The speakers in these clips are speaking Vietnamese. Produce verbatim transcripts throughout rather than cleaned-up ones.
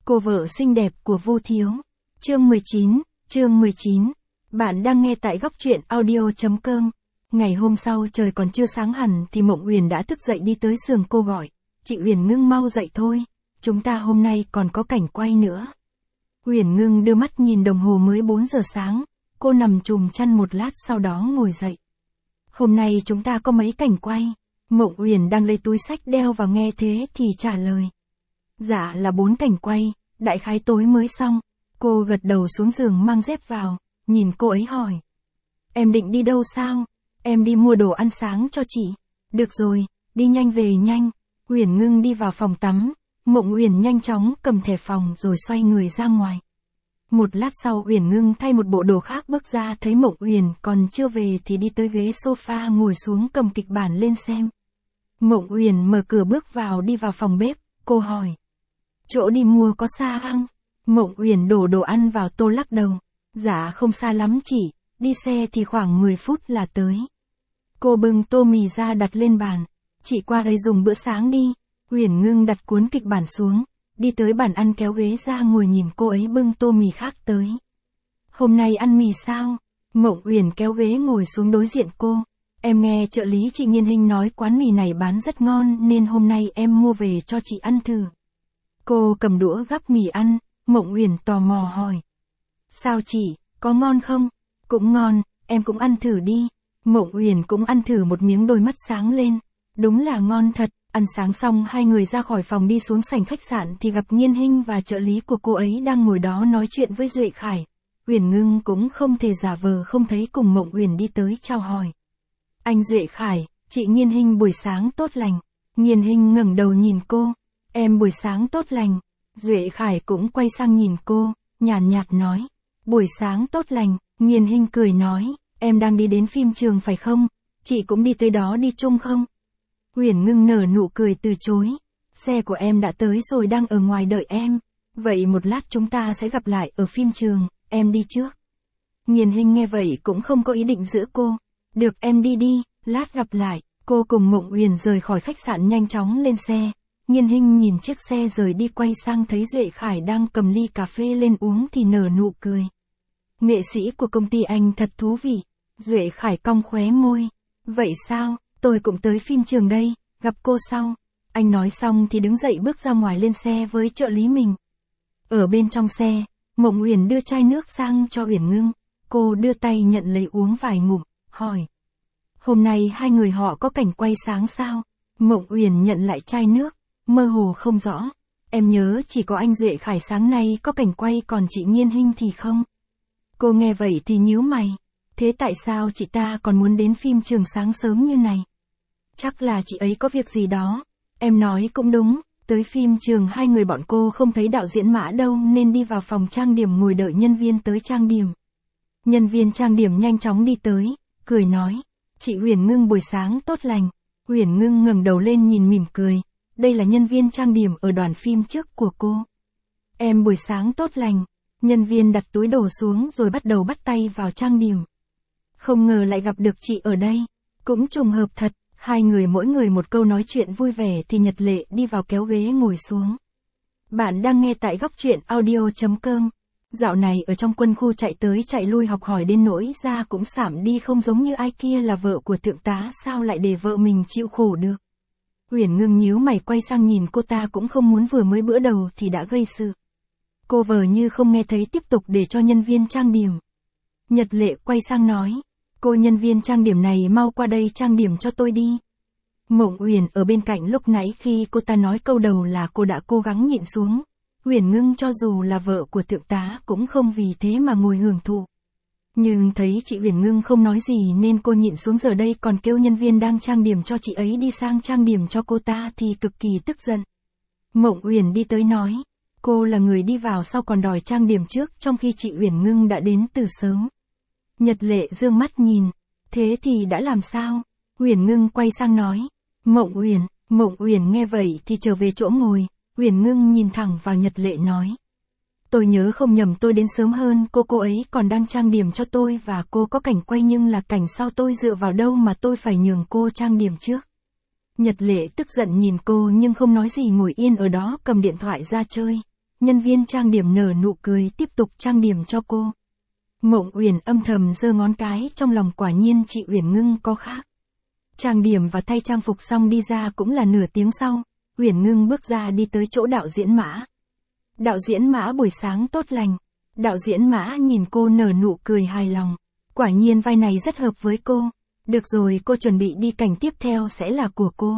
Cô vợ xinh đẹp của Vu Thiếu. Chương mười chín, chương mười chín. Bạn đang nghe tại góc truyện audio chấm com. Ngày hôm sau trời còn chưa sáng hẳn thì Mộng Uyển đã thức dậy đi tới giường cô gọi. Chị Uyển Ngưng mau dậy thôi, chúng ta hôm nay còn có cảnh quay nữa. Uyển Ngưng đưa mắt nhìn đồng hồ mới bốn giờ sáng, cô nằm chùm chăn một lát sau đó ngồi dậy. Hôm nay chúng ta có mấy cảnh quay. Mộng Uyển đang lấy túi xách đeo vào nghe thế thì trả lời. Dạ là bốn cảnh quay, đại khái tối mới xong. Cô gật đầu xuống giường mang dép vào, nhìn cô ấy hỏi. Em định đi đâu sao? Em đi mua đồ ăn sáng cho chị. Được rồi, đi nhanh về nhanh. Uyển Ngưng đi vào phòng tắm, Mộng Uyển nhanh chóng cầm thẻ phòng rồi xoay người ra ngoài. Một lát sau Uyển Ngưng thay một bộ đồ khác bước ra thấy Mộng Uyển còn chưa về thì đi tới ghế sofa ngồi xuống cầm kịch bản lên xem. Mộng Uyển mở cửa bước vào đi vào phòng bếp, cô hỏi. Chỗ đi mua có xa không? Mộng Uyển đổ đồ ăn vào tô lắc đầu. Dạ không xa lắm chị, đi xe thì khoảng mười phút là tới. Cô bưng tô mì ra đặt lên bàn. Chị qua đây dùng bữa sáng đi. Uyển Ngưng đặt cuốn kịch bản xuống, đi tới bàn ăn kéo ghế ra ngồi nhìn cô ấy bưng tô mì khác tới. Hôm nay ăn mì sao? Mộng Uyển kéo ghế ngồi xuống đối diện cô. Em nghe trợ lý chị Nghiên Hinh nói quán mì này bán rất ngon nên hôm nay em mua về cho chị ăn thử. Cô cầm đũa gắp mì ăn, Mộng Uyển tò mò hỏi. Sao chị, có ngon không? Cũng ngon, em cũng ăn thử đi. Mộng Uyển cũng ăn thử một miếng đôi mắt sáng lên. Đúng là ngon thật. Ăn sáng xong hai người ra khỏi phòng đi xuống sảnh khách sạn thì gặp Nghiên Hinh và trợ lý của cô ấy đang ngồi đó nói chuyện với Duệ Khải. Uyển Ngưng cũng không thể giả vờ không thấy cùng Mộng Uyển đi tới chào hỏi. Anh Duệ Khải, chị Nghiên Hinh buổi sáng tốt lành. Nghiên Hinh ngẩng đầu nhìn cô. Em buổi sáng tốt lành. Duệ Khải cũng quay sang nhìn cô, nhàn nhạt nói. Buổi sáng tốt lành. Nghiên Hinh cười nói. Em đang đi đến phim trường phải không? Chị cũng đi tới đó đi chung không? Uyển Ngưng nở nụ cười từ chối. Xe của em đã tới rồi đang ở ngoài đợi em. Vậy một lát chúng ta sẽ gặp lại ở phim trường, em đi trước. Nghiên Hinh nghe vậy cũng không có ý định giữ cô. Được em đi đi, lát gặp lại. Cô cùng Mộng Uyển rời khỏi khách sạn nhanh chóng lên xe. Nghiên Hinh nhìn chiếc xe rời đi quay sang thấy Duệ Khải đang cầm ly cà phê lên uống thì nở nụ cười. Nghệ sĩ của công ty anh thật thú vị. Duệ Khải cong khóe môi. Vậy sao, tôi cũng tới phim trường đây, gặp cô sau. Anh nói xong thì đứng dậy bước ra ngoài lên xe với trợ lý mình. Ở bên trong xe, Mộng Uyển đưa chai nước sang cho Uyển Ngưng. Cô đưa tay nhận lấy uống vài ngụm, hỏi. Hôm nay hai người họ có cảnh quay sáng sao? Mộng Uyển nhận lại chai nước, mơ hồ không rõ. Em nhớ chỉ có anh Duệ Khải sáng nay có cảnh quay còn chị Nghiên Hinh thì không. Cô nghe vậy thì nhíu mày. Thế tại sao chị ta còn muốn đến phim trường sáng sớm như này? Chắc là chị ấy có việc gì đó. Em nói cũng đúng, tới phim trường hai người bọn cô không thấy đạo diễn Mã đâu nên đi vào phòng trang điểm ngồi đợi nhân viên tới trang điểm. Nhân viên trang điểm nhanh chóng đi tới, cười nói. Chị Uyển Ngưng buổi sáng tốt lành. Uyển Ngưng ngẩng đầu lên nhìn mỉm cười. Đây là nhân viên trang điểm ở đoàn phim trước của cô. Em buổi sáng tốt lành. Nhân viên đặt túi đồ xuống rồi bắt đầu bắt tay vào trang điểm. Không ngờ lại gặp được chị ở đây. Cũng trùng hợp thật, hai người mỗi người một câu nói chuyện vui vẻ thì Nhật Lệ đi vào kéo ghế ngồi xuống. Bạn đang nghe tại góc truyện audio chấm com. Dạo này ở trong quân khu chạy tới chạy lui học hỏi đến nỗi da cũng sạm đi không giống như ai kia là vợ của thượng tá sao lại để vợ mình chịu khổ được. Uyển Ngưng nhíu mày quay sang nhìn cô ta cũng không muốn vừa mới bữa đầu thì đã gây sự. Cô vờ như không nghe thấy tiếp tục để cho nhân viên trang điểm. Nhật Lệ quay sang nói. Cô nhân viên trang điểm này mau qua đây trang điểm cho tôi đi. Mộng Uyển ở bên cạnh lúc nãy khi cô ta nói câu đầu là cô đã cố gắng nhịn xuống. Uyển Ngưng cho dù là vợ của thượng tá cũng không vì thế mà ngồi hưởng thụ. Nhưng thấy chị Uyển Ngưng không nói gì nên cô nhịn xuống giờ đây còn kêu nhân viên đang trang điểm cho chị ấy đi sang trang điểm cho cô ta thì cực kỳ tức giận. Mộng Uyển đi tới nói. Cô là người đi vào sau còn đòi trang điểm trước trong khi chị Uyển Ngưng đã đến từ sớm. Nhật Lệ dương mắt nhìn. Thế thì đã làm sao? Uyển Ngưng quay sang nói. Mộng Uyển, Mộng Uyển nghe vậy thì trở về chỗ ngồi. Uyển Ngưng nhìn thẳng vào Nhật Lệ nói. Tôi nhớ không nhầm tôi đến sớm hơn cô cô ấy còn đang trang điểm cho tôi và cô có cảnh quay nhưng là cảnh sau tôi dựa vào đâu mà tôi phải nhường cô trang điểm trước. Nhật Lệ tức giận nhìn cô nhưng không nói gì ngồi yên ở đó cầm điện thoại ra chơi. nhân viên trang điểm nở nụ cười tiếp tục trang điểm cho cô. Mộng Uyển âm thầm giơ ngón cái trong lòng, quả nhiên chị Uyển Ngưng có khác. Trang điểm và thay trang phục xong đi ra cũng là nửa tiếng sau, Uyển Ngưng bước ra đi tới chỗ đạo diễn Mã. Đạo diễn Mã buổi sáng tốt lành. Đạo diễn Mã nhìn cô nở nụ cười hài lòng. Quả nhiên vai này rất hợp với cô. Được rồi, cô chuẩn bị đi, cảnh tiếp theo sẽ là của cô.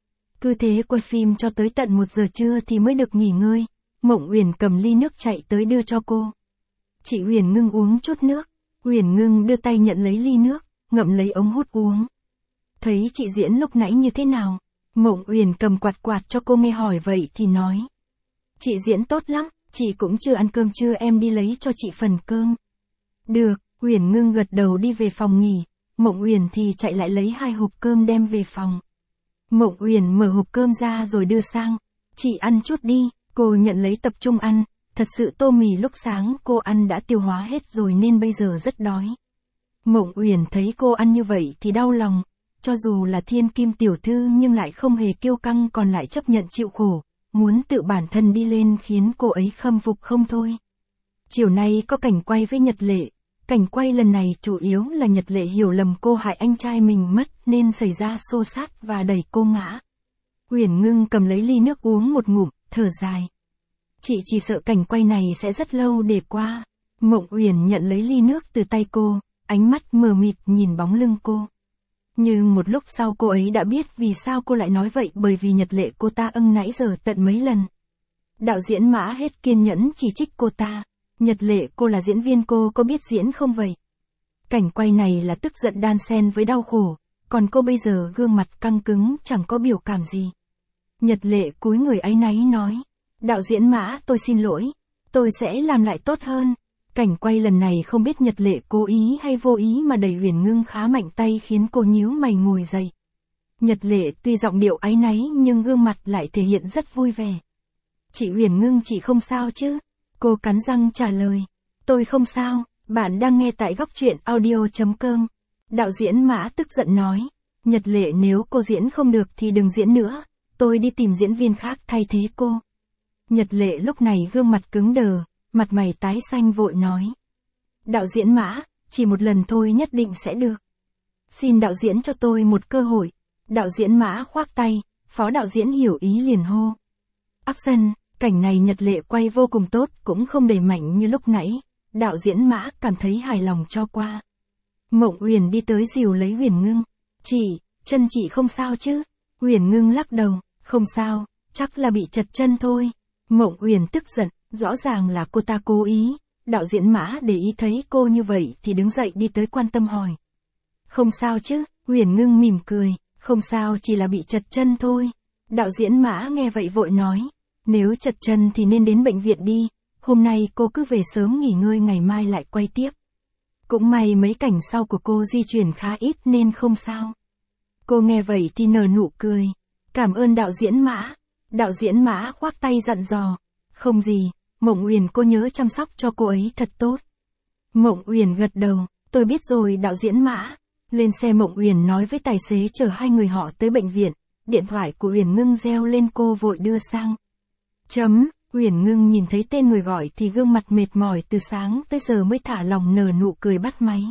Cứ thế quay phim cho tới tận một giờ trưa thì mới được nghỉ ngơi. Mộng Uyển cầm ly nước chạy tới đưa cho cô. Chị Uyển Ngưng uống chút nước. Uyển Ngưng đưa tay nhận lấy ly nước, ngậm lấy ống hút uống. Thấy chị diễn lúc nãy như thế nào? Mộng Uyển cầm quạt quạt cho cô nghe, hỏi vậy thì nói. Chị diễn tốt lắm, chị cũng chưa ăn cơm trưa, em đi lấy cho chị phần cơm. Được, Uyển Ngưng gật đầu đi về phòng nghỉ. Mộng Uyển thì chạy lại lấy hai hộp cơm đem về phòng. Mộng Uyển mở hộp cơm ra rồi đưa sang. Chị ăn chút đi, cô nhận lấy tập trung ăn. Thật sự tô mì lúc sáng cô ăn đã tiêu hóa hết rồi nên bây giờ rất đói. Mộng Uyển thấy cô ăn như vậy thì đau lòng. Cho dù là thiên kim tiểu thư nhưng lại không hề kiêu căng, còn lại chấp nhận chịu khổ, muốn tự bản thân đi lên, khiến cô ấy khâm phục không thôi. Chiều nay có cảnh quay với Nhật Lệ. Cảnh quay lần này chủ yếu là Nhật Lệ hiểu lầm cô hại anh trai mình mất nên xảy ra xô xát và đẩy cô ngã. Uyển Ngưng cầm lấy ly nước uống một ngụm, thở dài. Chị chỉ sợ cảnh quay này sẽ rất lâu để qua. Mộng Uyển nhận lấy ly nước từ tay cô, ánh mắt mờ mịt nhìn bóng lưng cô. Nhưng một lúc sau cô ấy đã biết vì sao cô lại nói vậy, bởi vì Nhật Lệ cô ta âng nãy giờ tận mấy lần. Đạo diễn Mã hết kiên nhẫn chỉ trích cô ta. Nhật Lệ, cô là diễn viên, cô có biết diễn không vậy? Cảnh quay này là tức giận đan xen với đau khổ, còn cô bây giờ gương mặt căng cứng chẳng có biểu cảm gì. Nhật Lệ cúi người áy náy nói. Đạo diễn Mã, tôi xin lỗi, tôi sẽ làm lại tốt hơn. Cảnh quay lần này không biết Nhật Lệ cố ý hay vô ý mà đẩy Uyển Ngưng khá mạnh tay khiến cô nhíu mày ngồi dậy. Nhật Lệ tuy giọng điệu áy náy nhưng gương mặt lại thể hiện rất vui vẻ. Chị Uyển Ngưng, chị không sao chứ? Cô cắn răng trả lời. Tôi không sao, bạn đang nghe tại góc truyện audio chấm com. Đạo diễn Mã tức giận nói. Nhật Lệ, nếu cô diễn không được thì đừng diễn nữa, tôi đi tìm diễn viên khác thay thế cô. Nhật Lệ lúc này gương mặt cứng đờ, mặt mày tái xanh vội nói. Đạo diễn Mã, chỉ một lần thôi nhất định sẽ được. Xin đạo diễn cho tôi một cơ hội. Đạo diễn Mã khoác tay, phó đạo diễn hiểu ý liền hô. Action, cảnh này Nhật Lệ quay vô cùng tốt, cũng không đẩy mạnh như lúc nãy. Đạo diễn Mã cảm thấy hài lòng cho qua. Mộng Uyển đi tới dìu lấy Uyển Ngưng. Chị, chân chị không sao chứ? Uyển Ngưng lắc đầu, không sao, chắc là bị chật chân thôi. Mộng Uyển tức giận, rõ ràng là cô ta cố ý. Đạo diễn Mã để ý thấy cô như vậy thì đứng dậy đi tới quan tâm hỏi. Không sao chứ? Uyển Ngưng mỉm cười, không sao, chỉ là bị chật chân thôi. Đạo diễn Mã nghe vậy vội nói. Nếu chật chân thì nên đến bệnh viện đi, hôm nay cô cứ về sớm nghỉ ngơi, ngày mai lại quay tiếp. Cũng may mấy cảnh sau của cô di chuyển khá ít nên không sao. Cô nghe vậy thì nở nụ cười. Cảm ơn đạo diễn Mã. Đạo diễn Mã khoác tay dặn dò. Không gì, Mộng Uyển, cô nhớ chăm sóc cho cô ấy thật tốt. Mộng Uyển gật đầu, tôi biết rồi đạo diễn Mã. Lên xe Mộng Uyển nói với tài xế chở hai người họ tới bệnh viện. Điện thoại của Uyển Ngưng reo lên, cô vội đưa sang. Chấm, Uyển Ngưng nhìn thấy tên người gọi thì gương mặt mệt mỏi từ sáng tới giờ mới thả lòng nở nụ cười bắt máy.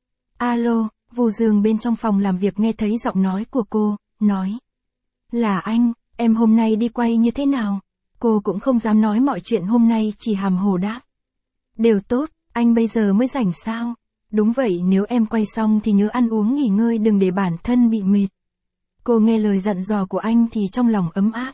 Alo, Vu Dương bên trong phòng làm việc nghe thấy giọng nói của cô, nói. Là anh, em hôm nay đi quay như thế nào? Cô cũng không dám nói mọi chuyện, hôm nay chỉ hàm hồ đáp. Đều tốt, anh bây giờ mới rảnh sao? Đúng vậy, nếu em quay xong thì nhớ ăn uống nghỉ ngơi, đừng để bản thân bị mệt. Cô nghe lời dặn dò của anh thì trong lòng ấm áp.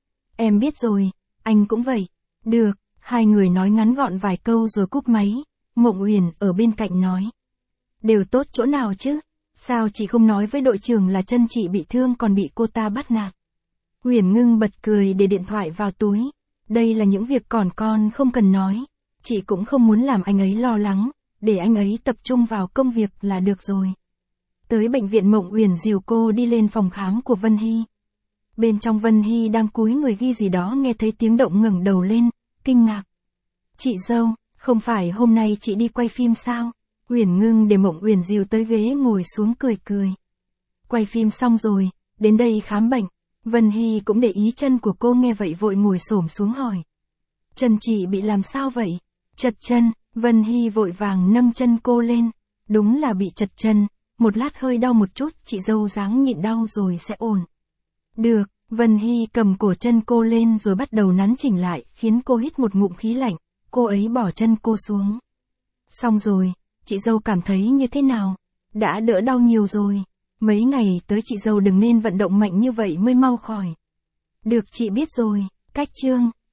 Em biết rồi, anh cũng vậy. Được, hai người nói ngắn gọn vài câu rồi cúp máy. Mộng Uyển ở bên cạnh nói. Đều tốt chỗ nào chứ? Sao chị không nói với đội trưởng là chân chị bị thương còn bị cô ta bắt nạt? Uyển Ngưng bật cười để điện thoại vào túi. Đây là những việc còn con không cần nói. Chị cũng không muốn làm anh ấy lo lắng, để anh ấy tập trung vào công việc là được rồi. Tới bệnh viện, Mộng Uyển dìu cô đi lên phòng khám của Vân Hy. Bên trong Vân Hy đang cúi người ghi gì đó, nghe thấy tiếng động ngẩng đầu lên, kinh ngạc. Chị dâu, không phải hôm nay chị đi quay phim sao? Uyển Ngưng để Mộng Uyển dìu tới ghế ngồi xuống cười cười. Quay phim xong rồi, đến đây khám bệnh. Vân Hy cũng để ý chân của cô, nghe vậy vội ngồi xổm xuống hỏi. Chân chị bị làm sao vậy? Chật chân, Vân Hy vội vàng nâng chân cô lên. Đúng là bị chật chân, một lát hơi đau một chút, chị dâu ráng nhịn đau rồi sẽ ổn. Được, Vân Hy cầm cổ chân cô lên rồi bắt đầu nắn chỉnh lại, khiến cô hít một ngụm khí lạnh, cô ấy bỏ chân cô xuống. Xong rồi, chị dâu cảm thấy như thế nào? Đã đỡ đau nhiều rồi. Mấy ngày tới chị dâu đừng nên vận động mạnh như vậy mới mau khỏi. Được, chị biết rồi. Cách chương